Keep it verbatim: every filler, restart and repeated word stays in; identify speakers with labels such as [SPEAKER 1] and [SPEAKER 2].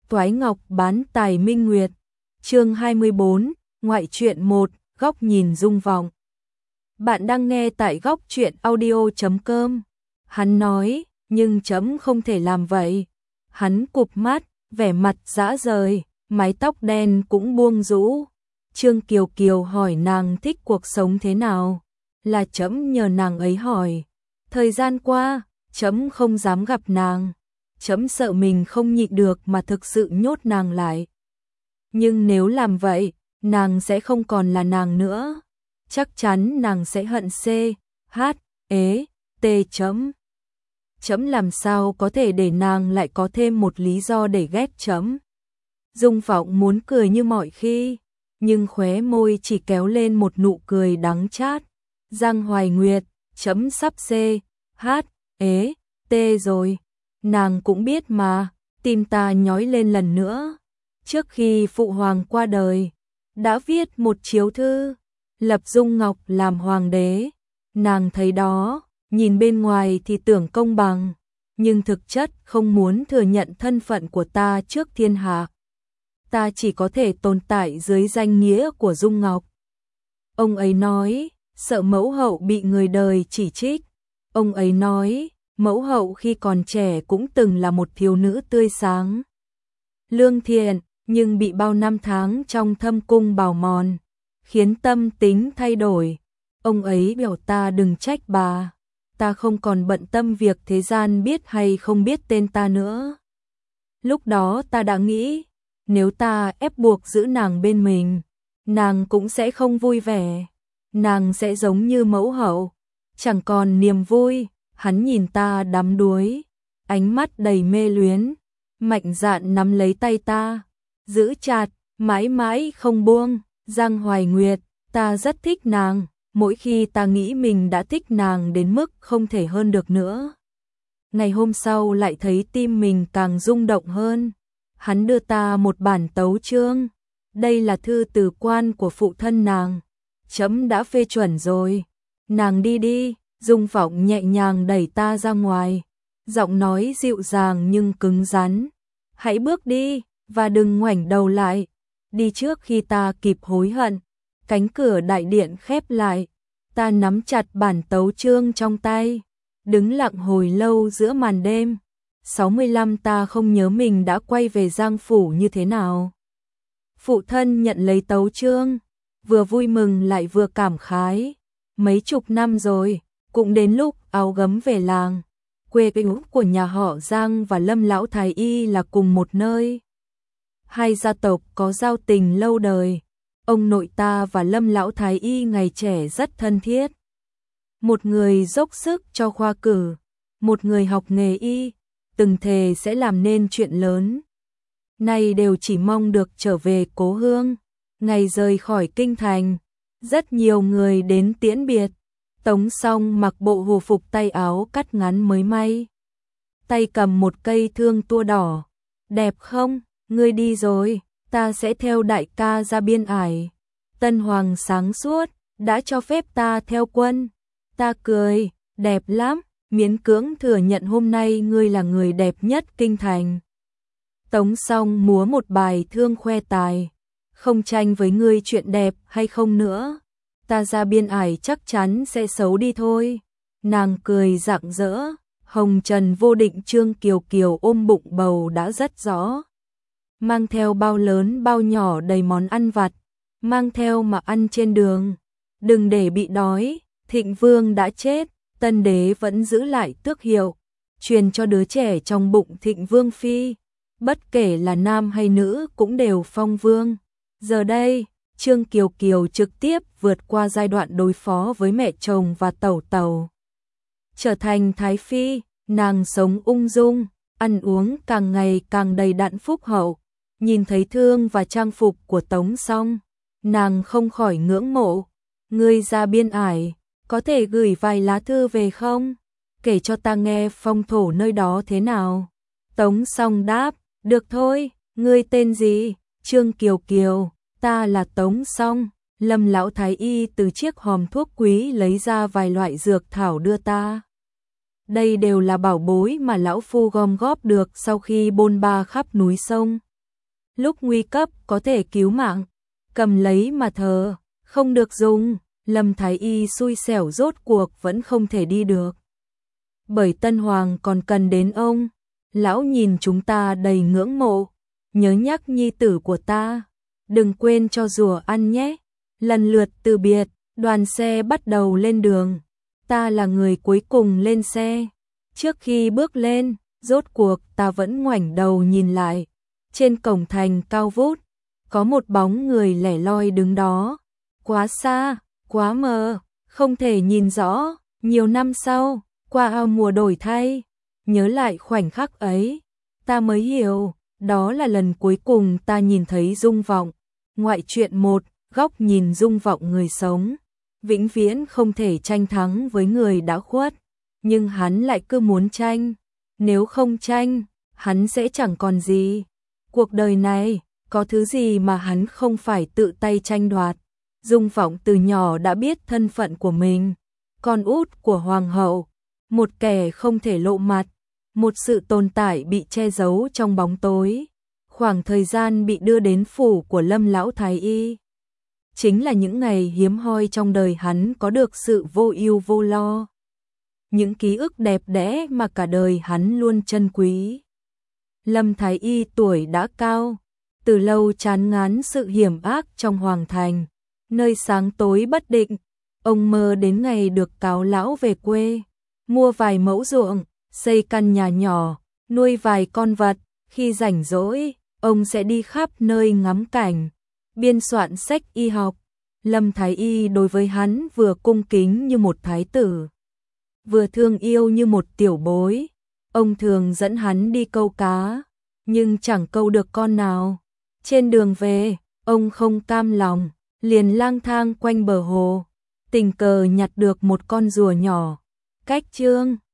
[SPEAKER 1] Toái Ngọc bán tài minh nguyệt. Chương hai mươi bốn, ngoại truyện một, góc nhìn Dung Vọng. Bạn đang nghe tại góc truyện audio chấm com. Hắn nói, nhưng chấm không thể làm vậy. Hắn cụp mắt, vẻ mặt rã rời, mái tóc đen cũng buông rũ. Trương Kiều Kiều hỏi nàng thích cuộc sống thế nào, là chấm nhờ nàng ấy hỏi. Thời gian qua, chấm không dám gặp nàng. Chấm sợ mình không nhịn được mà thực sự nhốt nàng lại. Nhưng nếu làm vậy, nàng sẽ không còn là nàng nữa. Chắc chắn nàng sẽ hận C, H, ế, T chấm. Chấm làm sao có thể để nàng lại có thêm một lý do để ghét chấm. Dung Vọng muốn cười như mọi khi, nhưng khóe môi chỉ kéo lên một nụ cười đắng chát. Giang Hoài Nguyệt, chấm sắp C, H, ế, T rồi. Nàng cũng biết mà, tim ta nhói lên lần nữa. Trước khi Phụ Hoàng qua đời, đã viết một chiếu thư, lập Dung Ngọc làm hoàng đế. Nàng thấy đó, nhìn bên ngoài thì tưởng công bằng, nhưng thực chất không muốn thừa nhận thân phận của ta trước thiên hạ. Ta chỉ có thể tồn tại dưới danh nghĩa của Dung Ngọc. Ông ấy nói, sợ mẫu hậu bị người đời chỉ trích. Ông ấy nói, mẫu hậu khi còn trẻ cũng từng là một thiếu nữ tươi sáng, lương thiện, nhưng bị bao năm tháng trong thâm cung bào mòn, khiến tâm tính thay đổi. Ông ấy biểu ta đừng trách bà, ta không còn bận tâm việc thế gian biết hay không biết tên ta nữa. Lúc đó ta đã nghĩ, nếu ta ép buộc giữ nàng bên mình, nàng cũng sẽ không vui vẻ, nàng sẽ giống như mẫu hậu, chẳng còn niềm vui. Hắn nhìn ta đắm đuối, ánh mắt đầy mê luyến, mạnh dạn nắm lấy tay ta, giữ chặt, mãi mãi không buông. Giang Hoài Nguyệt, ta rất thích nàng, mỗi khi ta nghĩ mình đã thích nàng đến mức không thể hơn được nữa. Ngày hôm sau lại thấy tim mình càng rung động hơn. Hắn đưa ta một bản tấu chương, đây là thư từ quan của phụ thân nàng, chấm đã phê chuẩn rồi, nàng đi đi. Dung Vọng nhẹ nhàng đẩy ta ra ngoài, giọng nói dịu dàng nhưng cứng rắn. Hãy bước đi, và đừng ngoảnh đầu lại. Đi trước khi ta kịp hối hận. Cánh cửa đại điện khép lại. Ta nắm chặt bản tấu chương trong tay, đứng lặng hồi lâu giữa màn đêm. sáu mươi lăm ta không nhớ mình đã quay về Giang Phủ như thế nào. Phụ thân nhận lấy tấu chương, vừa vui mừng lại vừa cảm khái. Mấy chục năm rồi, cũng đến lúc áo gấm về làng. Quê quán của nhà họ Giang và Lâm Lão Thái Y là cùng một nơi. Hai gia tộc có giao tình lâu đời. Ông nội ta và Lâm Lão Thái Y ngày trẻ rất thân thiết. Một người dốc sức cho khoa cử, một người học nghề y, từng thề sẽ làm nên chuyện lớn. Nay đều chỉ mong được trở về cố hương. Ngày rời khỏi kinh thành, rất nhiều người đến tiễn biệt. Tống Song mặc bộ hồ phục tay áo cắt ngắn mới may, tay cầm một cây thương tua đỏ. Đẹp không? Ngươi đi rồi, ta sẽ theo đại ca ra biên ải. Tân Hoàng sáng suốt, đã cho phép ta theo quân. Ta cười, đẹp lắm, miễn cưỡng thừa nhận hôm nay ngươi là người đẹp nhất kinh thành. Tống Song múa một bài thương khoe tài, không tranh với ngươi chuyện đẹp hay không nữa. Ta ra biên ải chắc chắn sẽ xấu đi thôi. Nàng cười rạng rỡ, hồng trần vô định. Trương Kiều Kiều ôm bụng bầu đã rất rõ, mang theo bao lớn bao nhỏ đầy món ăn vặt, mang theo mà ăn trên đường. Đừng để bị đói, Thịnh Vương đã chết, Tân Đế vẫn giữ lại tước hiệu, truyền cho đứa trẻ trong bụng Thịnh Vương Phi. Bất kể là nam hay nữ cũng đều phong vương. Giờ đây, Trương Kiều Kiều trực tiếp vượt qua giai đoạn đối phó với mẹ chồng và tẩu tẩu. Trở thành Thái Phi, nàng sống ung dung, ăn uống càng ngày càng đầy đặn phúc hậu. Nhìn thấy thương và trang phục của Tống Song, nàng không khỏi ngưỡng mộ. Ngươi ra biên ải, có thể gửi vài lá thư về không? Kể cho ta nghe phong thổ nơi đó thế nào. Tống Song đáp, được thôi, ngươi tên gì? Trương Kiều Kiều. Ta là Tống Song. Lâm Lão Thái Y từ chiếc hòm thuốc quý lấy ra vài loại dược thảo đưa ta. Đây đều là bảo bối mà lão phu gom góp được sau khi bôn ba khắp núi sông, lúc nguy cấp có thể cứu mạng, cầm lấy mà thờ, không được dùng. Lâm Thái Y xui xẻo rốt cuộc vẫn không thể đi được. Bởi Tân Hoàng còn cần đến ông. Lão nhìn chúng ta đầy ngưỡng mộ, nhớ nhắc nhi tử của ta, đừng quên cho rùa ăn nhé. Lần lượt từ biệt, đoàn xe bắt đầu lên đường. Ta là người cuối cùng lên xe. Trước khi bước lên, rốt cuộc ta vẫn ngoảnh đầu nhìn lại. Trên cổng thành cao vút, có một bóng người lẻ loi đứng đó. Quá xa, quá mờ, không thể nhìn rõ. Nhiều năm sau, qua ao mùa đổi thay, nhớ lại khoảnh khắc ấy, ta mới hiểu, đó là lần cuối cùng ta nhìn thấy Dung Vọng. Ngoại truyện một, góc nhìn Dung Vọng người sống. Vĩnh viễn không thể tranh thắng với người đã khuất, nhưng hắn lại cứ muốn tranh. Nếu không tranh, hắn sẽ chẳng còn gì. Cuộc đời này, có thứ gì mà hắn không phải tự tay tranh đoạt. Dung Vọng từ nhỏ đã biết thân phận của mình, con út của hoàng hậu, một kẻ không thể lộ mặt, một sự tồn tại bị che giấu trong bóng tối. Khoảng thời gian bị đưa đến phủ của Lâm lão thái y, chính là những ngày hiếm hoi trong đời hắn có được sự vô ưu vô lo. Những ký ức đẹp đẽ mà cả đời hắn luôn trân quý. Lâm thái y tuổi đã cao, từ lâu chán ngán sự hiểm ác trong hoàng thành, nơi sáng tối bất định. Ông mơ đến ngày được cáo lão về quê, mua vài mẫu ruộng, xây căn nhà nhỏ, nuôi vài con vật. Khi rảnh rỗi, ông sẽ đi khắp nơi ngắm cảnh, biên soạn sách y học. Lâm thái y đối với hắn vừa cung kính như một thái tử, vừa thương yêu như một tiểu bối. Ông thường dẫn hắn đi câu cá, nhưng chẳng câu được con nào. Trên đường về, ông không cam lòng, liền lang thang quanh bờ hồ, tình cờ nhặt được một con rùa nhỏ, cách chương